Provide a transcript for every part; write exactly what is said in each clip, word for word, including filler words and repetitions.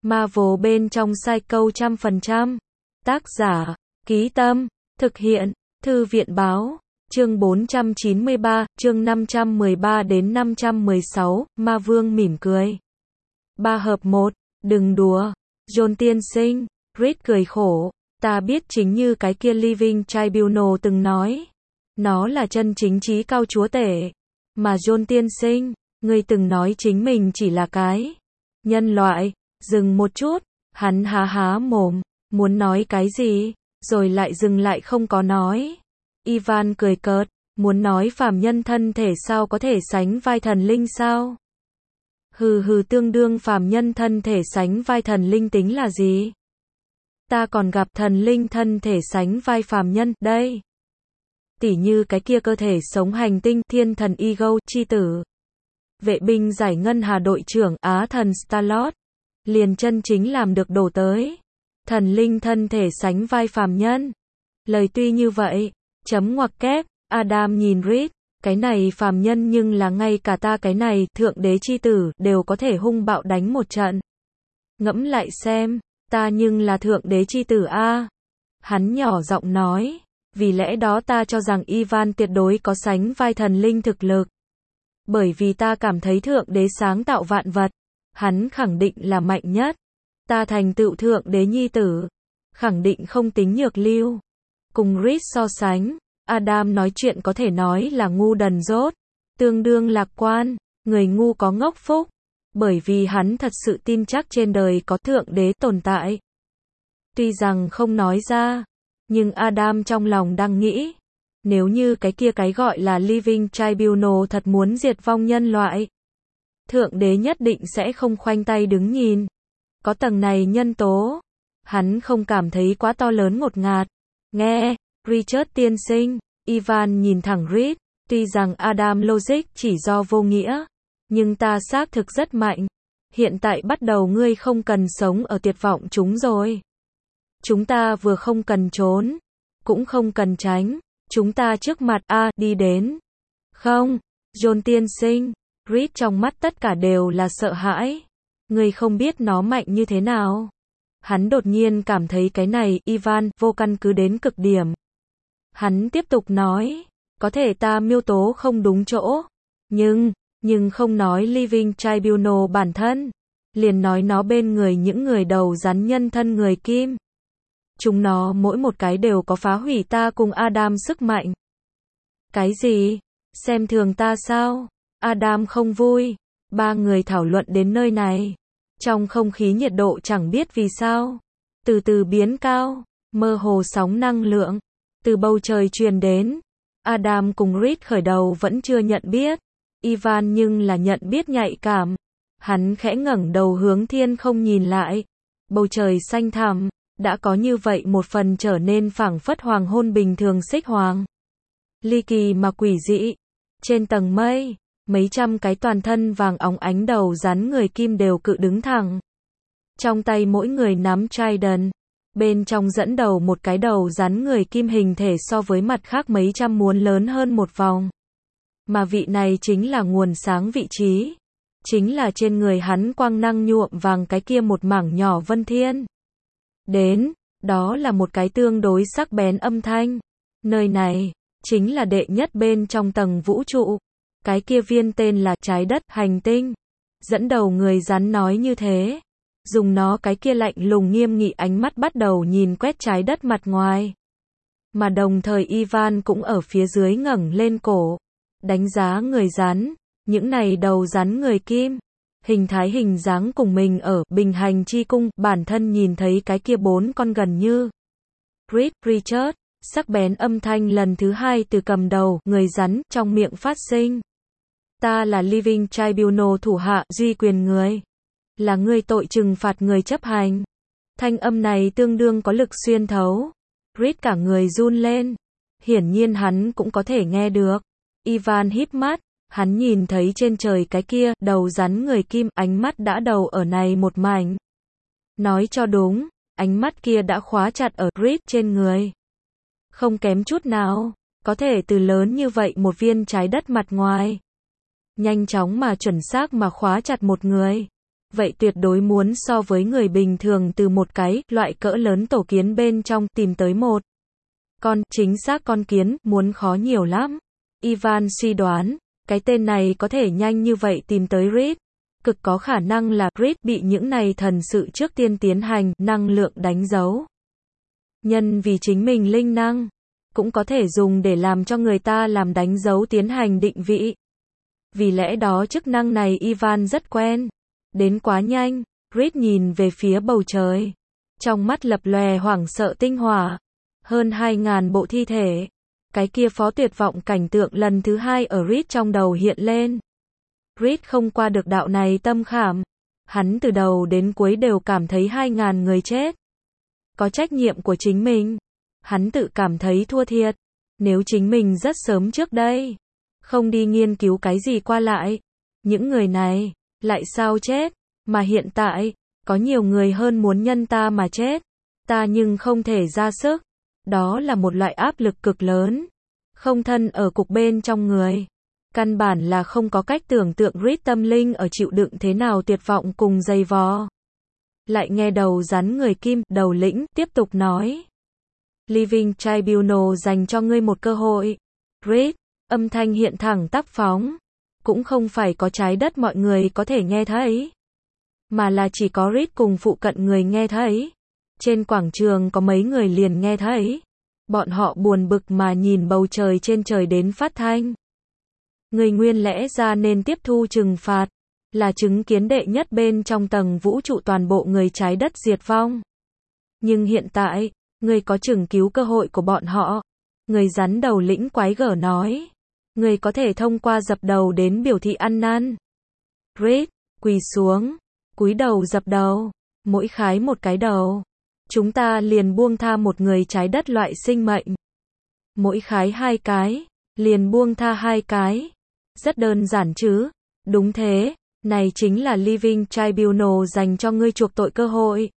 Marvel bên trong Psycho trăm phần trăm. Tác giả, Ký Tâm, thực hiện, Thư viện Báo. Chương bốn trăm chín mươi ba, chương năm trăm mười ba đến năm trăm mười sáu, Ma Vương mỉm cười. Ba hợp một, đừng đùa. John tiên sinh, Reed cười khổ. Ta biết chính như cái kia Living Tribunal từng nói. Nó là chân chính trí cao chúa tể. Mà John tiên sinh, ngươi từng nói chính mình chỉ là cái nhân loại. Dừng một chút, hắn há há mồm, muốn nói cái gì, rồi lại dừng lại không có nói. Ivan cười cợt, muốn nói phàm nhân thân thể sao có thể sánh vai thần linh sao? Hừ hừ, tương đương phàm nhân thân thể sánh vai thần linh tính là gì? Ta còn gặp thần linh thân thể sánh vai phàm nhân, đây. Tỉ như cái kia cơ thể sống hành tinh, thiên thần Ego, chi tử. Vệ binh giải ngân hà đội trưởng, Á thần Star-Lord. Liền chân chính làm được đổ tới. Thần linh thân thể sánh vai phàm nhân. Lời tuy như vậy, chấm ngoặc kép, Adam nhìn Reed, cái này phàm nhân nhưng là ngay cả ta cái này, thượng đế chi tử, đều có thể hung bạo đánh một trận. Ngẫm lại xem, ta nhưng là thượng đế chi tử a. Hắn nhỏ giọng nói, vì lẽ đó ta cho rằng Ivan tuyệt đối có sánh vai thần linh thực lực. Bởi vì ta cảm thấy thượng đế sáng tạo vạn vật, hắn khẳng định là mạnh nhất. Ta thành tựu thượng đế nhi tử, khẳng định không tính nhược lưu. Cùng Reed so sánh, Adam nói chuyện có thể nói là ngu đần dốt, tương đương lạc quan, người ngu có ngốc phúc, bởi vì hắn thật sự tin chắc trên đời có thượng đế tồn tại. Tuy rằng không nói ra, nhưng Adam trong lòng đang nghĩ, nếu như cái kia cái gọi là Living Tribunal thật muốn diệt vong nhân loại, thượng đế nhất định sẽ không khoanh tay đứng nhìn. Có tầng này nhân tố, hắn không cảm thấy quá to lớn ngột ngạt. Nghe, Richard tiên sinh, Ivan nhìn thẳng Reed, tuy rằng Adam logic chỉ do vô nghĩa, nhưng ta xác thực rất mạnh. Hiện tại bắt đầu ngươi không cần sống ở tuyệt vọng chúng rồi. Chúng ta vừa không cần trốn, cũng không cần tránh, chúng ta trước mặt a đi đến. Không, John tiên sinh, Reed trong mắt tất cả đều là sợ hãi. Ngươi không biết nó mạnh như thế nào. Hắn đột nhiên cảm thấy cái này, Ivan, vô căn cứ đến cực điểm. Hắn tiếp tục nói, có thể ta miêu tố không đúng chỗ, nhưng, nhưng không nói Living Tribunal bản thân, liền nói nó bên người những người đầu rắn nhân thân người kim. Chúng nó mỗi một cái đều có phá hủy ta cùng Adam sức mạnh. Cái gì? Xem thường ta sao? Adam không vui. Ba người thảo luận đến nơi này. Trong không khí nhiệt độ chẳng biết vì sao, từ từ biến cao, mơ hồ sóng năng lượng, từ bầu trời truyền đến. Adam cùng Reed khởi đầu vẫn chưa nhận biết. Ivan nhưng là nhận biết nhạy cảm. Hắn khẽ ngẩng đầu hướng thiên không nhìn lại. Bầu trời xanh thẳm, đã có như vậy một phần trở nên phảng phất hoàng hôn bình thường xích hoàng. Ly kỳ mà quỷ dị. Trên tầng mây, mấy trăm cái toàn thân vàng óng ánh đầu rắn người kim đều cự đứng thẳng. Trong tay mỗi người nắm trident. Bên trong dẫn đầu một cái đầu rắn người kim hình thể so với mặt khác mấy trăm muốn lớn hơn một vòng. Mà vị này chính là nguồn sáng vị trí. Chính là trên người hắn quang năng nhuộm vàng cái kia một mảng nhỏ vân thiên. Đến, đó là một cái tương đối sắc bén âm thanh. Nơi này, chính là đệ nhất bên trong tầng vũ trụ. Cái kia viên tên là trái đất, hành tinh. Dẫn đầu người rắn nói như thế. Dùng nó cái kia lạnh lùng nghiêm nghị ánh mắt bắt đầu nhìn quét trái đất mặt ngoài. Mà đồng thời Ivan cũng ở phía dưới ngẩng lên cổ. Đánh giá người rắn. Những này đầu rắn người kim. Hình thái hình dáng cùng mình ở bình hành chi cung. Bản thân nhìn thấy cái kia bốn con gần như. Reed, Richard. Sắc bén âm thanh lần thứ hai từ cầm đầu người rắn trong miệng phát sinh. Ta là Living Tribunal thủ hạ duy quyền người. Là người tội trừng phạt người chấp hành. Thanh âm này tương đương có lực xuyên thấu. Reed cả người run lên. Hiển nhiên hắn cũng có thể nghe được. Ivan híp mắt. Hắn nhìn thấy trên trời cái kia đầu rắn người kim, ánh mắt đã đầu ở này một mảnh. Nói cho đúng, ánh mắt kia đã khóa chặt ở Reed trên người. Không kém chút nào. Có thể từ lớn như vậy một viên trái đất mặt ngoài. Nhanh chóng mà chuẩn xác mà khóa chặt một người. vậy tuyệt đối muốn so với người bình thường từ một cái loại cỡ lớn tổ kiến bên trong tìm tới một con, chính xác con kiến, muốn khó nhiều lắm. Ivan suy đoán, cái tên này có thể nhanh như vậy tìm tới Reed. Cực có khả năng là Reed bị những này thần sự trước tiên tiến hành năng lượng đánh dấu. Nhân vì chính mình linh năng, cũng có thể dùng để làm cho người ta làm đánh dấu tiến hành định vị. Vì lẽ đó chức năng này Ivan rất quen. Đến quá nhanh, Reed nhìn về phía bầu trời. Trong mắt lập lòe hoảng sợ tinh hỏa. Hơn hai ngàn bộ thi thể. Cái kia phó tuyệt vọng cảnh tượng lần thứ hai ở Reed trong đầu hiện lên. Reed không qua được đạo này tâm khảm. Hắn từ đầu đến cuối đều cảm thấy hai ngàn người chết. Có trách nhiệm của chính mình. Hắn tự cảm thấy thua thiệt. Nếu chính mình rất sớm trước đây, không đi nghiên cứu cái gì qua lại, những người này, lại sao chết, mà hiện tại, có nhiều người hơn muốn nhân ta mà chết, ta nhưng không thể ra sức, đó là một loại áp lực cực lớn, không thân ở cục bên trong người, căn bản là không có cách tưởng tượng Reed tâm linh ở chịu đựng thế nào tuyệt vọng cùng dày vò. Lại nghe đầu rắn người kim, đầu lĩnh, tiếp tục nói. Living Tribunal dành cho ngươi một cơ hội. Reed, âm thanh hiện thẳng tắp phóng. Cũng không phải có trái đất mọi người có thể nghe thấy. Mà là chỉ có Reed cùng phụ cận người nghe thấy. Trên quảng trường có mấy người liền nghe thấy. Bọn họ buồn bực mà nhìn bầu trời trên trời đến phát thanh. Người nguyên lẽ ra nên tiếp thu trừng phạt. Là chứng kiến đệ nhất bên trong tầng vũ trụ toàn bộ người trái đất diệt vong. Nhưng hiện tại, người có chừng cứu cơ hội của bọn họ. Người rắn đầu lĩnh quái gở nói. Người có thể thông qua dập đầu đến biểu thị ăn năn. Reed, quỳ xuống, cúi đầu dập đầu, mỗi khái một cái đầu. Chúng ta liền buông tha một người trái đất loại sinh mệnh. Mỗi khái hai cái, liền buông tha hai cái. Rất đơn giản chứ? Đúng thế, này chính là Living Tribunal dành cho ngươi chuộc tội cơ hội.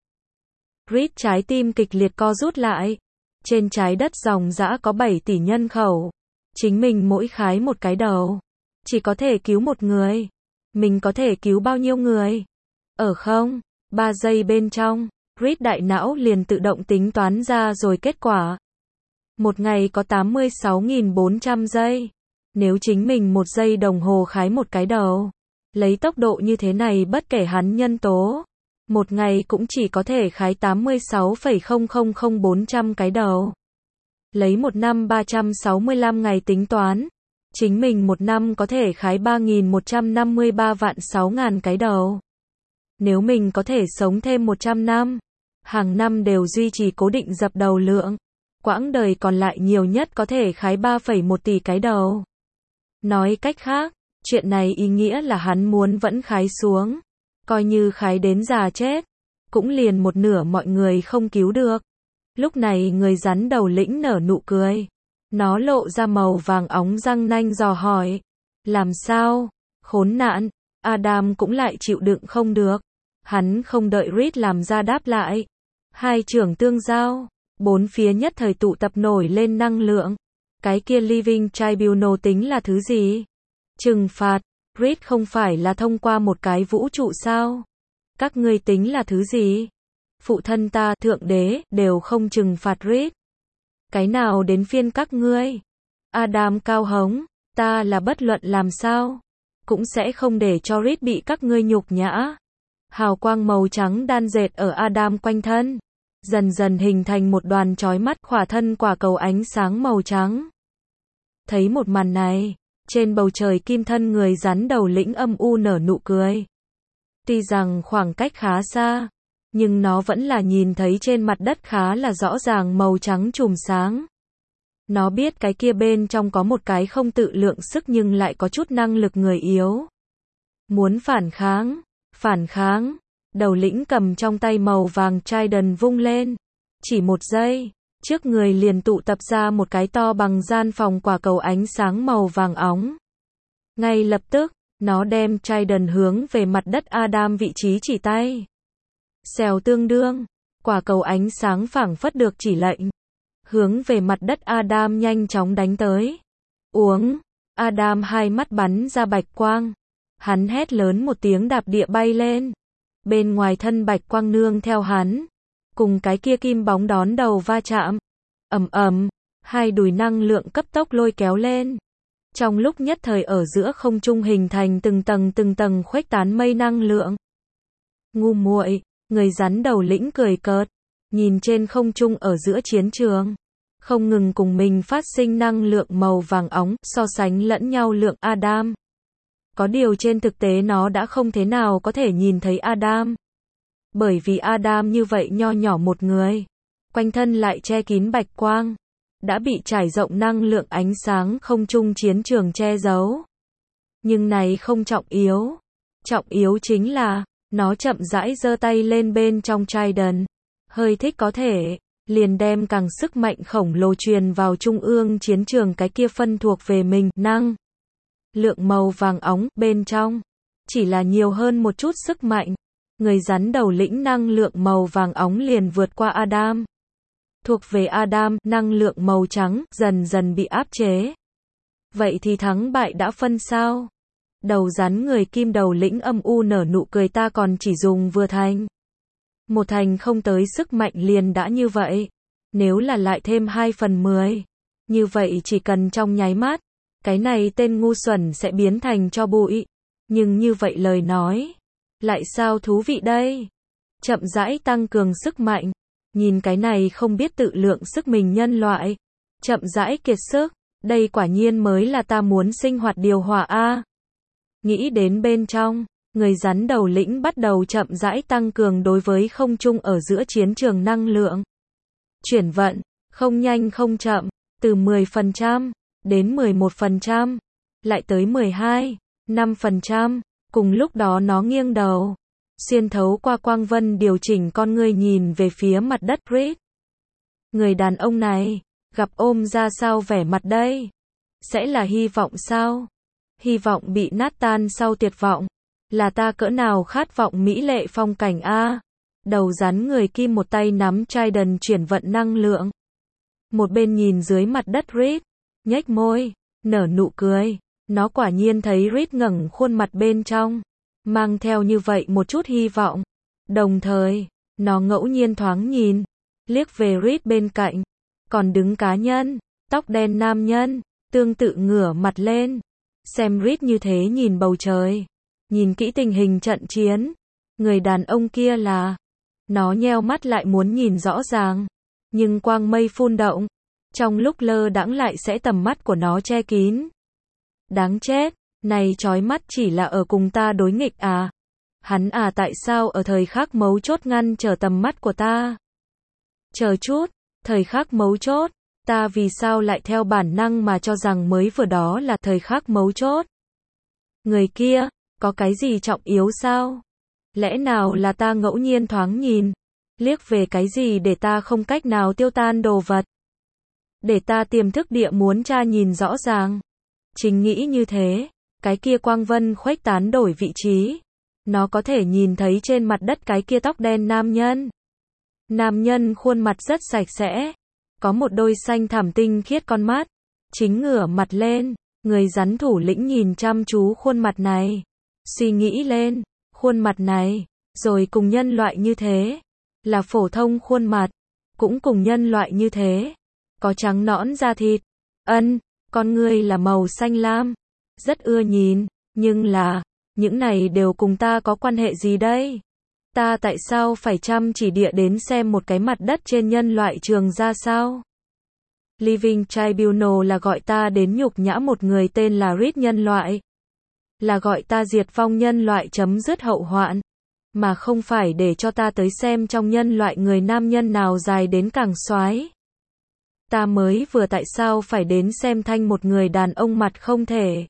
Reed trái tim kịch liệt co rút lại. Trên trái đất dòng dã có bảy tỷ nhân khẩu. Chính mình mỗi khái một cái đầu. Chỉ có thể cứu một người. Mình có thể cứu bao nhiêu người? Ở không? Ba giây bên trong, Reed đại não liền tự động tính toán ra rồi kết quả. Một ngày có tám mươi sáu nghìn bốn trăm giây. Nếu chính mình một giây đồng hồ khái một cái đầu. Lấy tốc độ như thế này bất kể hắn nhân tố. Một ngày cũng chỉ có thể khái tám mươi sáu phẩy không không không bốn trăm cái đầu. Lấy một năm ba trăm sáu mươi lăm ngày tính toán. Chính mình một năm có thể khái ba nghìn một trăm năm mươi ba vạn sáu ngàn cái đầu. Nếu mình có thể sống thêm một trăm năm, hàng năm đều duy trì cố định dập đầu lượng, quãng đời còn lại nhiều nhất có thể khái ba phẩy một tỷ cái đầu. Nói cách khác, chuyện này ý nghĩa là hắn muốn vẫn khái xuống. Coi như khái đến già chết, cũng liền một nửa mọi người không cứu được. Lúc này người rắn đầu lĩnh nở nụ cười. Nó lộ ra màu vàng óng răng nanh dò hỏi. Làm sao? Khốn nạn. Adam cũng lại chịu đựng không được. Hắn không đợi Reed làm ra đáp lại. Hai trưởng tương giao. Bốn phía nhất thời tụ tập nổi lên năng lượng. Cái kia Living Tribunal tính là thứ gì? Trừng phạt. Reed không phải là thông qua một cái vũ trụ sao? Các ngươi tính là thứ gì? Phụ thân ta, thượng đế, đều không trừng phạt Reed. Cái nào đến phiên các ngươi? Adam cao hống, ta là bất luận làm sao, cũng sẽ không để cho Reed bị các ngươi nhục nhã. Hào quang màu trắng đan dệt ở Adam quanh thân, dần dần hình thành một đoàn chói mắt khỏa thân quả cầu ánh sáng màu trắng. Thấy một màn này, trên bầu trời kim thân người rắn đầu lĩnh âm u nở nụ cười. Tuy rằng khoảng cách khá xa, nhưng nó vẫn là nhìn thấy trên mặt đất khá là rõ ràng màu trắng chùm sáng. Nó biết cái kia bên trong có một cái không tự lượng sức nhưng lại có chút năng lực người yếu. Muốn phản kháng, phản kháng, đầu lĩnh cầm trong tay màu vàng trident vung lên. Chỉ một giây, trước người liền tụ tập ra một cái to bằng gian phòng quả cầu ánh sáng màu vàng óng. Ngay lập tức, nó đem trident hướng về mặt đất Adam vị trí chỉ tay. Xèo tương đương, quả cầu ánh sáng phảng phất được chỉ lệnh. Hướng về mặt đất Adam nhanh chóng đánh tới. Uống, Adam hai mắt bắn ra bạch quang. Hắn hét lớn một tiếng đạp địa bay lên. bên ngoài thân bạch quang nương theo hắn, cùng cái kia kim bóng đón đầu va chạm. Ầm ầm, hai đùi năng lượng cấp tốc lôi kéo lên. Trong lúc nhất thời ở giữa không trung hình thành từng tầng từng tầng khuếch tán mây năng lượng. Ngu muội, người rắn đầu lĩnh cười cợt, nhìn trên không trung ở giữa chiến trường, không ngừng cùng mình phát sinh năng lượng màu vàng óng, so sánh lẫn nhau lượng Adam. Có điều trên thực tế nó đã không thế nào có thể nhìn thấy Adam. Bởi vì Adam như vậy nho nhỏ một người, quanh thân lại che kín bạch quang, đã bị trải rộng năng lượng ánh sáng không trung chiến trường che giấu. Nhưng này không trọng yếu. Trọng yếu chính là, nó chậm rãi giơ tay lên bên trong Trident, hơi thích có thể, liền đem càng sức mạnh khổng lồ truyền vào trung ương chiến trường cái kia phân thuộc về mình, năng lượng màu vàng óng bên trong, chỉ là nhiều hơn một chút sức mạnh. Người rắn đầu lĩnh năng lượng màu vàng óng liền vượt qua Adam. Thuộc về Adam, năng lượng màu trắng, dần dần bị áp chế. Vậy thì thắng bại đã phân sao? Đầu rắn người kim đầu lĩnh âm u nở nụ cười, ta còn chỉ dùng vừa thành. Một thành không tới sức mạnh liền đã như vậy. Nếu là lại thêm hai phần mười. Như vậy chỉ cần trong nháy mắt, cái này tên ngu xuẩn sẽ biến thành tro bụi. Nhưng như vậy lời nói, lại sao thú vị đây? Chậm rãi tăng cường sức mạnh. Nhìn cái này không biết tự lượng sức mình nhân loại. Chậm rãi kiệt sức. Đây quả nhiên mới là ta muốn sinh hoạt điều hòa a. Nghĩ đến bên trong, người rắn đầu lĩnh bắt đầu chậm rãi tăng cường đối với không trung ở giữa chiến trường năng lượng. Chuyển vận, không nhanh không chậm, từ mười phần trăm đến mười một phần trăm, lại tới mười hai, năm phần trăm, cùng lúc đó nó nghiêng đầu, xuyên thấu qua quang vân điều chỉnh con ngươi nhìn về phía mặt đất Reed. Người đàn ông này, gặp ôm ra sao vẻ mặt đây? Sẽ là hy vọng sao? Hy vọng bị nát tan sau tuyệt vọng. Là ta cỡ nào khát vọng mỹ lệ phong cảnh a. Đầu rắn người kim một tay nắm Trident chuyển vận năng lượng. Một bên nhìn dưới mặt đất Reed, nhếch môi, nở nụ cười. Nó quả nhiên thấy Reed ngẩng khuôn mặt bên trong, mang theo như vậy một chút hy vọng. Đồng thời, nó ngẫu nhiên thoáng nhìn, liếc về Reed bên cạnh, còn đứng cá nhân, tóc đen nam nhân, tương tự ngửa mặt lên. Xem Reed như thế nhìn bầu trời, nhìn kỹ tình hình trận chiến, người đàn ông kia là, nó nheo mắt lại muốn nhìn rõ ràng, nhưng quang mây phun động, trong lúc lơ đãng lại sẽ tầm mắt của nó che kín. Đáng chết, này chói mắt chỉ là ở cùng ta đối nghịch à? Hắn à, tại sao ở thời khắc mấu chốt ngăn trở tầm mắt của ta? Chờ chút, thời khắc mấu chốt, ta vì sao lại theo bản năng mà cho rằng mới vừa đó là thời khắc mấu chốt? Người kia, có cái gì trọng yếu sao? Lẽ nào là ta ngẫu nhiên thoáng nhìn, liếc về cái gì để ta không cách nào tiêu tan đồ vật? Để ta tiềm thức địa muốn tra nhìn rõ ràng. Chính nghĩ như thế, cái kia quang vân khuếch tán đổi vị trí. Nó có thể nhìn thấy trên mặt đất cái kia tóc đen nam nhân. Nam nhân khuôn mặt rất sạch sẽ, có một đôi xanh thẳm tinh khiết con mắt, chính ngửa mặt lên, người rắn thủ lĩnh nhìn chăm chú khuôn mặt này, suy nghĩ lên, khuôn mặt này, rồi cùng nhân loại như thế, là phổ thông khuôn mặt, cũng cùng nhân loại như thế, có trắng nõn da thịt, ân, con ngươi là màu xanh lam, rất ưa nhìn, nhưng là, những này đều cùng ta có quan hệ gì đây? Ta tại sao phải chăm chỉ địa đến xem một cái mặt đất trên nhân loại trường ra sao? Living Tribunal là gọi ta đến nhục nhã một người tên là Reed nhân loại. Là gọi ta diệt vong nhân loại chấm dứt hậu hoạn. Mà không phải để cho ta tới xem trong nhân loại người nam nhân nào dài đến càng soái. Ta mới vừa tại sao phải đến xem thanh một người đàn ông mặt không thể.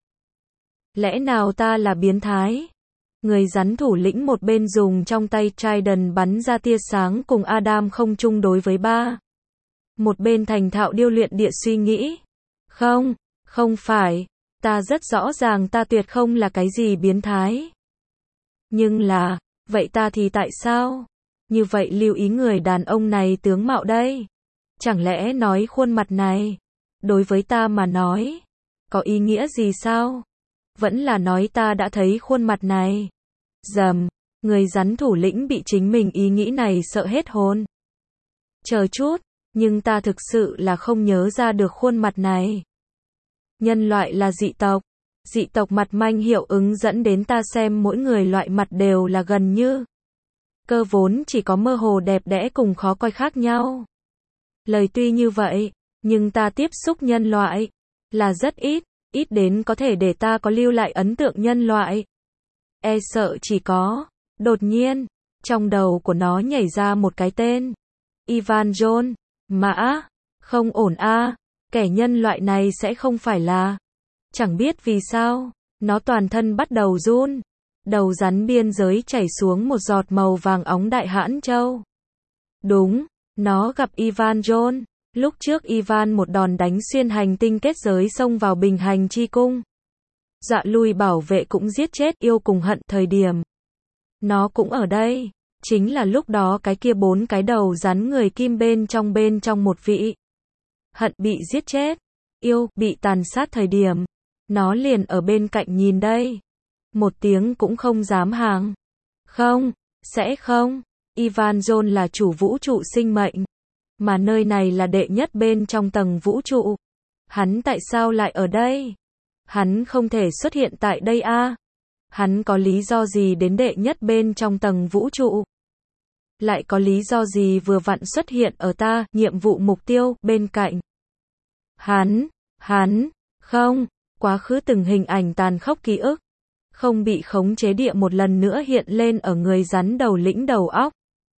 Lẽ nào ta là biến thái? Người rắn thủ lĩnh một bên dùng trong tay Trident bắn ra tia sáng cùng Adam không chung đối với ba. Một bên thành thạo điêu luyện địa suy nghĩ. Không, không phải. Ta rất rõ ràng ta tuyệt không là cái gì biến thái. Nhưng là, vậy ta thì tại sao? Như vậy lưu ý người đàn ông này tướng mạo đây. Chẳng lẽ nói khuôn mặt này, đối với ta mà nói, có ý nghĩa gì sao? Vẫn là nói ta đã thấy khuôn mặt này. Dầm, Người rắn thủ lĩnh bị chính mình ý nghĩ này sợ hết hồn. Chờ chút, nhưng ta thực sự là không nhớ ra được khuôn mặt này. Nhân loại là dị tộc. Dị tộc mặt manh hiệu ứng dẫn đến ta xem mỗi người loại mặt đều là gần như. Cơ vốn chỉ có mơ hồ đẹp đẽ cùng khó coi khác nhau. Lời tuy như vậy, nhưng ta tiếp xúc nhân loại là rất ít, ít đến có thể để ta có lưu lại ấn tượng nhân loại. E sợ chỉ có, đột nhiên, trong đầu của nó nhảy ra một cái tên. Ivan John, mã, không ổn a, kẻ nhân loại này sẽ không phải là. Chẳng biết vì sao, nó toàn thân bắt đầu run. Đầu rắn biên giới chảy xuống một giọt màu vàng óng đại hãn châu. Đúng, nó gặp Ivan John. Lúc trước Ivan một đòn đánh xuyên hành tinh kết giới xông vào bình hành chi cung. Dọa lui bảo vệ cũng giết chết yêu cùng hận thời điểm. Nó cũng ở đây. Chính là lúc đó cái kia bốn cái đầu rắn người kim bên trong bên trong một vị. Hận bị giết chết. Yêu bị tàn sát thời điểm. Nó liền ở bên cạnh nhìn đây. Một tiếng cũng không dám hàng. Không, sẽ không. Ivan John là chủ vũ trụ sinh mệnh. Mà nơi này là đệ nhất bên trong tầng vũ trụ. Hắn tại sao lại ở đây? Hắn không thể xuất hiện tại đây a. À? Hắn có lý do gì đến đệ nhất bên trong tầng vũ trụ? Lại có lý do gì vừa vặn xuất hiện ở ta, nhiệm vụ mục tiêu, bên cạnh? Hắn, hắn, không, quá khứ từng hình ảnh tàn khốc ký ức. Không bị khống chế địa một lần nữa hiện lên ở người rắn đầu lĩnh đầu óc.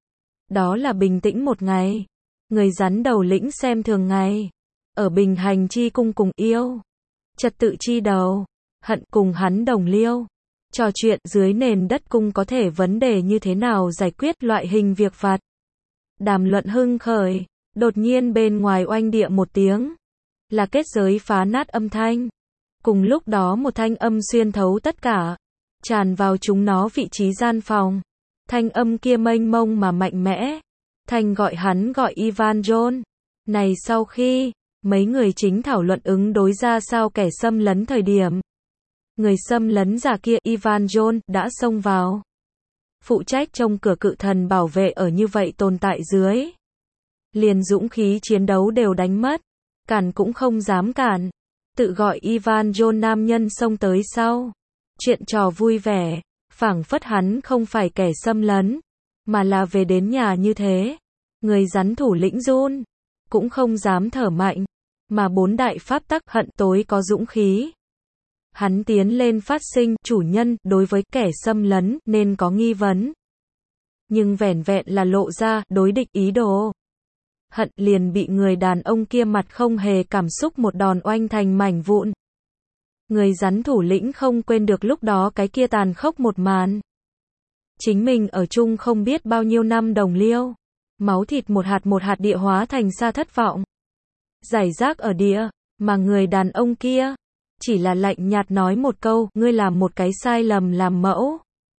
Đó là bình tĩnh một ngày. Người rắn đầu lĩnh xem thường ngày. Ở bình hành chi cung cùng yêu. Trật tự chi đầu. Hận cùng hắn đồng liêu. Trò chuyện dưới nền đất cung có thể vấn đề như thế nào giải quyết loại hình việc vặt. Đàm luận hưng khởi. Đột nhiên bên ngoài oanh địa một tiếng. Là kết giới phá nát âm thanh. Cùng lúc đó một thanh âm xuyên thấu tất cả. Tràn vào chúng nó vị trí gian phòng. Thanh âm kia mênh mông mà mạnh mẽ. Thanh gọi hắn gọi Ivan John. Này sau khi, mấy người chính thảo luận ứng đối ra sao kẻ xâm lấn thời điểm. Người xâm lấn giả kia Ivan John đã xông vào. Phụ trách trông cửa cự thần bảo vệ ở như vậy tồn tại dưới. Liền dũng khí chiến đấu đều đánh mất. Cản cũng không dám cản. Tự gọi Ivan John nam nhân xông tới sau. Chuyện trò vui vẻ. Phảng phất hắn không phải kẻ xâm lấn. Mà là về đến nhà như thế. Người rắn thủ lĩnh run. Cũng không dám thở mạnh. Mà bốn đại pháp tắc hận tối có dũng khí. Hắn tiến lên phát sinh, chủ nhân, đối với kẻ xâm lấn, nên có nghi vấn. Nhưng vẻn vẹn là lộ ra, đối địch ý đồ. Hận liền bị người đàn ông kia mặt không hề cảm xúc một đòn oanh thành mảnh vụn. Người rắn thủ lĩnh không quên được lúc đó cái kia tàn khốc một màn. Chính mình ở chung không biết bao nhiêu năm đồng liêu. Máu thịt một hạt một hạt địa hóa thành xa thất vọng. Giải rác ở địa, mà người đàn ông kia chỉ là lạnh nhạt nói một câu, ngươi làm một cái sai lầm làm mẫu.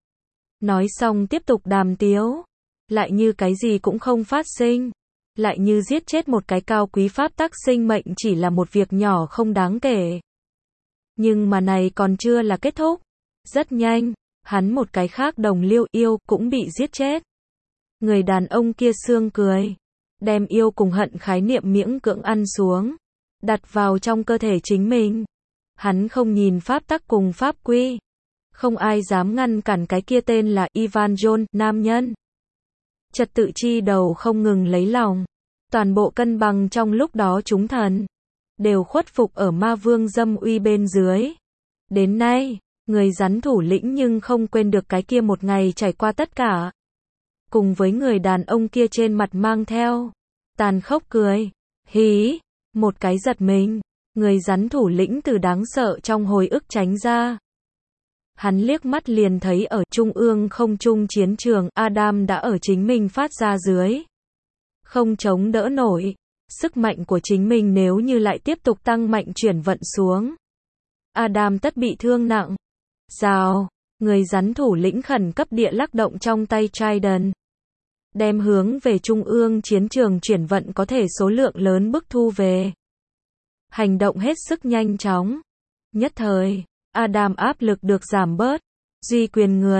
Nói xong tiếp tục đàm tiếu. Lại như cái gì cũng không phát sinh. Lại như giết chết một cái cao quý pháp tắc sinh mệnh chỉ là một việc nhỏ không đáng kể. Nhưng mà này còn chưa là kết thúc. Rất nhanh, hắn một cái khác đồng liêu yêu cũng bị giết chết. Người đàn ông kia sương cười. Đem yêu cùng hận khái niệm miễn cưỡng ăn xuống. Đặt vào trong cơ thể chính mình. Hắn không nhìn pháp tắc cùng pháp quy. Không ai dám ngăn cản cái kia tên là Ivan John, nam nhân. Trật tự chi đầu không ngừng lấy lòng. Toàn bộ cân bằng trong lúc đó chúng thần. Đều khuất phục ở ma vương dâm uy bên dưới. Đến nay, người rắn thủ lĩnh nhưng không quên được cái kia một ngày trải qua tất cả. Cùng với người đàn ông kia trên mặt mang theo. Tàn khốc cười. Hí. Một cái giật mình. Người rắn thủ lĩnh từ đáng sợ trong hồi ức tránh ra. Hắn liếc mắt liền thấy ở trung ương không trung chiến trường, Adam đã ở chính mình phát ra dưới. Không chống đỡ nổi. Sức mạnh của chính mình nếu như lại tiếp tục tăng mạnh chuyển vận xuống. Adam tất bị thương nặng. Rào. Người rắn thủ lĩnh khẩn cấp địa lắc động trong tay Trident. Đem hướng về trung ương chiến trường chuyển vận có thể số lượng lớn bức thu về. Hành động hết sức nhanh chóng. Nhất thời, Adam áp lực được giảm bớt. Duy quyền người,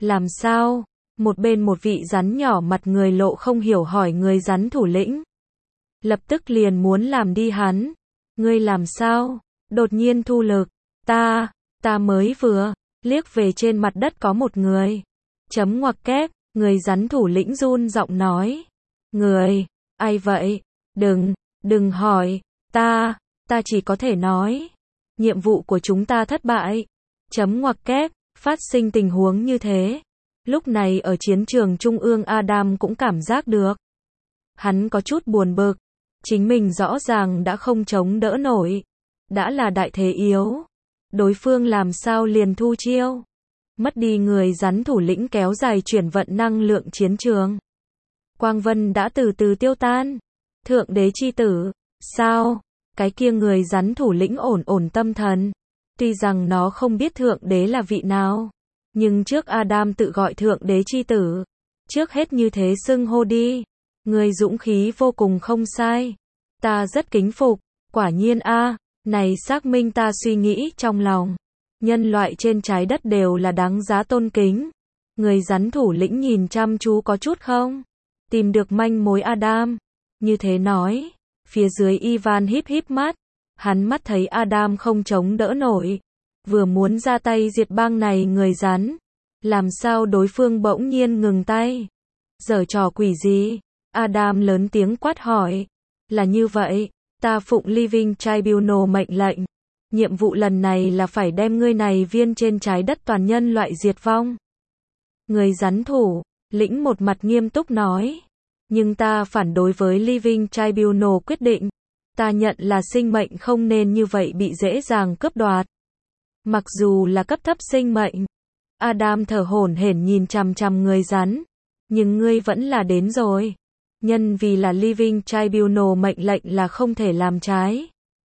Làm sao? Một bên một vị rắn nhỏ mặt người lộ không hiểu hỏi người rắn thủ lĩnh. Lập tức liền muốn làm đi hắn. Ngươi làm sao? Đột nhiên thu lực. Ta, ta mới vừa, liếc về trên mặt đất có một người. Chấm ngoặc kép, người rắn thủ lĩnh run giọng nói. Người, ai vậy? Đừng, đừng hỏi, ta, ta chỉ có thể nói. Nhiệm vụ của chúng ta thất bại. Chấm ngoặc kép, phát sinh tình huống như thế. Lúc này ở chiến trường trung ương Adam cũng cảm giác được. Hắn có chút buồn bực. Chính mình rõ ràng đã không chống đỡ nổi. Đã là đại thế yếu. Đối phương làm sao liền thu chiêu. Mất đi người rắn thủ lĩnh kéo dài chuyển vận năng lượng chiến trường. Quang vân đã từ từ tiêu tan. Thượng đế chi tử. Sao? Cái kia người rắn thủ lĩnh ổn ổn tâm thần. Tuy rằng nó không biết thượng đế là vị nào. Nhưng trước Adam tự gọi thượng đế chi tử. Trước hết như thế xưng hô đi. Người dũng khí vô cùng không sai. Ta rất kính phục. Quả nhiên a, này xác minh ta suy nghĩ trong lòng. Nhân loại trên trái đất đều là đáng giá tôn kính. Người rắn thủ lĩnh nhìn chăm chú có chút không? Tìm được manh mối Adam. Như thế nói. Phía dưới Ivan híp híp mắt. Hắn mắt thấy Adam không chống đỡ nổi. Vừa muốn ra tay diệt bang này người rắn. Làm sao đối phương bỗng nhiên ngừng tay? Giở trò quỷ gì? Adam lớn tiếng quát hỏi. Là như vậy, ta phụng Living Tribunal mệnh lệnh. Nhiệm vụ lần này là phải đem ngươi này viên trên trái đất toàn nhân loại diệt vong. Người rắn thủ lĩnh một mặt nghiêm túc nói. Nhưng ta phản đối với Living Tribunal quyết định. Ta nhận là sinh mệnh không nên như vậy bị dễ dàng cướp đoạt. Mặc dù là cấp thấp sinh mệnh. Adam thở hổn hển nhìn chằm chằm người rắn. Nhưng ngươi vẫn là đến rồi. Nhân vì là Living Tribunal mệnh lệnh là không thể làm trái.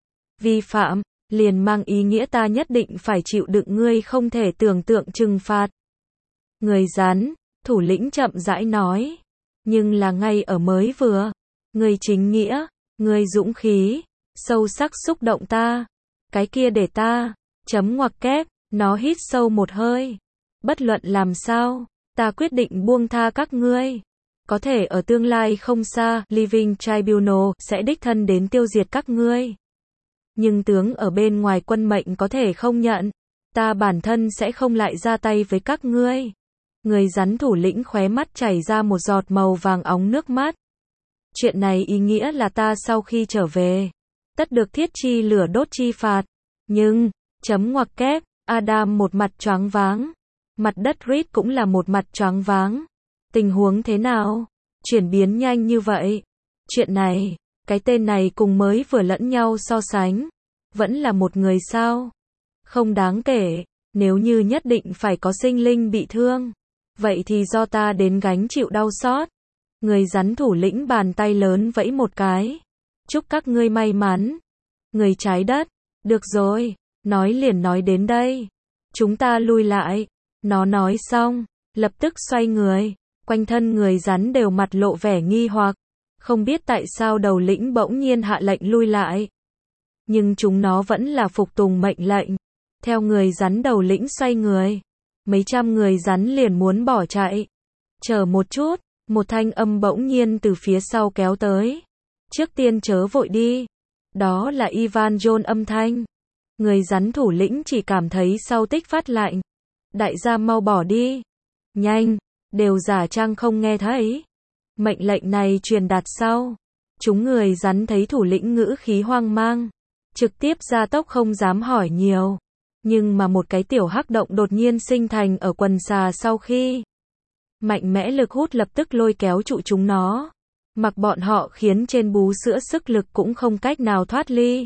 Vi phạm, liền mang ý nghĩa ta nhất định phải chịu đựng ngươi không thể tưởng tượng trừng phạt. Người rắn, thủ lĩnh chậm rãi nói. Nhưng là ngay ở mới vừa. Ngươi chính nghĩa, ngươi dũng khí, sâu sắc xúc động ta. Cái kia để ta, chấm ngoặc kép, nó hít sâu một hơi. Bất luận làm sao, ta quyết định buông tha các ngươi. Có thể ở tương lai không xa, Living Tribunal sẽ đích thân đến tiêu diệt các ngươi. Nhưng tướng ở bên ngoài quân mệnh có thể không nhận. Ta bản thân sẽ không lại ra tay với các ngươi. Người rắn thủ lĩnh khóe mắt chảy ra một giọt màu vàng óng nước mắt. Chuyện này ý nghĩa là ta sau khi trở về, tất được thiết chi lửa đốt chi phạt. Nhưng, chấm ngoặc kép, Adam một mặt choáng váng. Mặt đất Reed cũng là một mặt choáng váng. Tình huống thế nào? Chuyển biến nhanh như vậy. Chuyện này, cái tên này cùng mới vừa lẫn nhau so sánh. Vẫn là một người sao? Không đáng kể, nếu như nhất định phải có sinh linh bị thương. Vậy thì do ta đến gánh chịu đau xót. Người rắn thủ lĩnh bàn tay lớn vẫy một cái. Chúc các ngươi may mắn. Người trái đất, được rồi, nói liền nói đến đây. Chúng ta lui lại. Nó nói xong, lập tức xoay người. Quanh thân người rắn đều mặt lộ vẻ nghi hoặc. Không biết tại sao đầu lĩnh bỗng nhiên hạ lệnh lui lại. Nhưng chúng nó vẫn là phục tùng mệnh lệnh. Theo người rắn đầu lĩnh xoay người. Mấy trăm người rắn liền muốn bỏ chạy. Chờ một chút, một thanh âm bỗng nhiên từ phía sau kéo tới. Trước tiên chớ vội đi. Đó là Ivan John âm thanh. Người rắn thủ lĩnh chỉ cảm thấy sau tích phát lạnh. Đại gia mau bỏ đi. Nhanh, đều giả trang không nghe thấy. Mệnh lệnh này truyền đạt sau. Chúng người rắn thấy thủ lĩnh ngữ khí hoang mang. Trực tiếp gia tốc không dám hỏi nhiều. Nhưng mà một cái tiểu hắc động đột nhiên sinh thành ở quần xà sau khi. Mạnh mẽ lực hút lập tức lôi kéo trụ chúng nó. Mặc bọn họ khiến trên bú sữa sức lực cũng không cách nào thoát ly.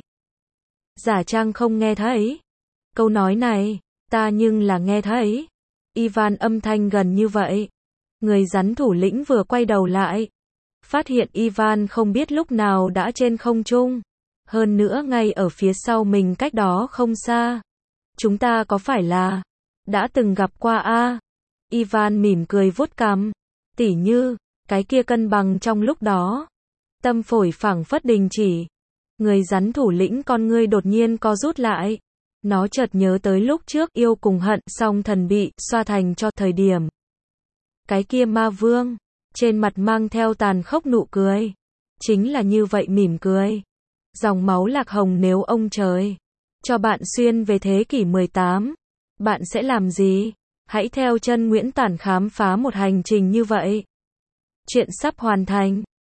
Giả trang không nghe thấy. Câu nói này, ta nhưng là nghe thấy. Ivan âm thanh gần như vậy. Người rắn thủ lĩnh vừa quay đầu lại. Phát hiện Ivan không biết lúc nào đã trên không trung. Hơn nữa ngay ở phía sau mình cách đó không xa. Chúng ta có phải là đã từng gặp qua a? Ivan mỉm cười vuốt cằm. Tỉ như, cái kia cân bằng trong lúc đó. Tâm phổi phảng phất đình chỉ. Người rắn thủ lĩnh con ngươi đột nhiên co rút lại. Nó chợt nhớ tới lúc trước yêu cùng hận song thần bị xoa thành cho thời điểm. Cái kia ma vương, trên mặt mang theo tàn khốc nụ cười. Chính là như vậy mỉm cười. Dòng máu lạc hồng nếu ông trời cho bạn xuyên về thế kỷ mười tám, bạn sẽ làm gì? Hãy theo chân Nguyễn Tản khám phá một hành trình như vậy. Chuyện sắp hoàn thành.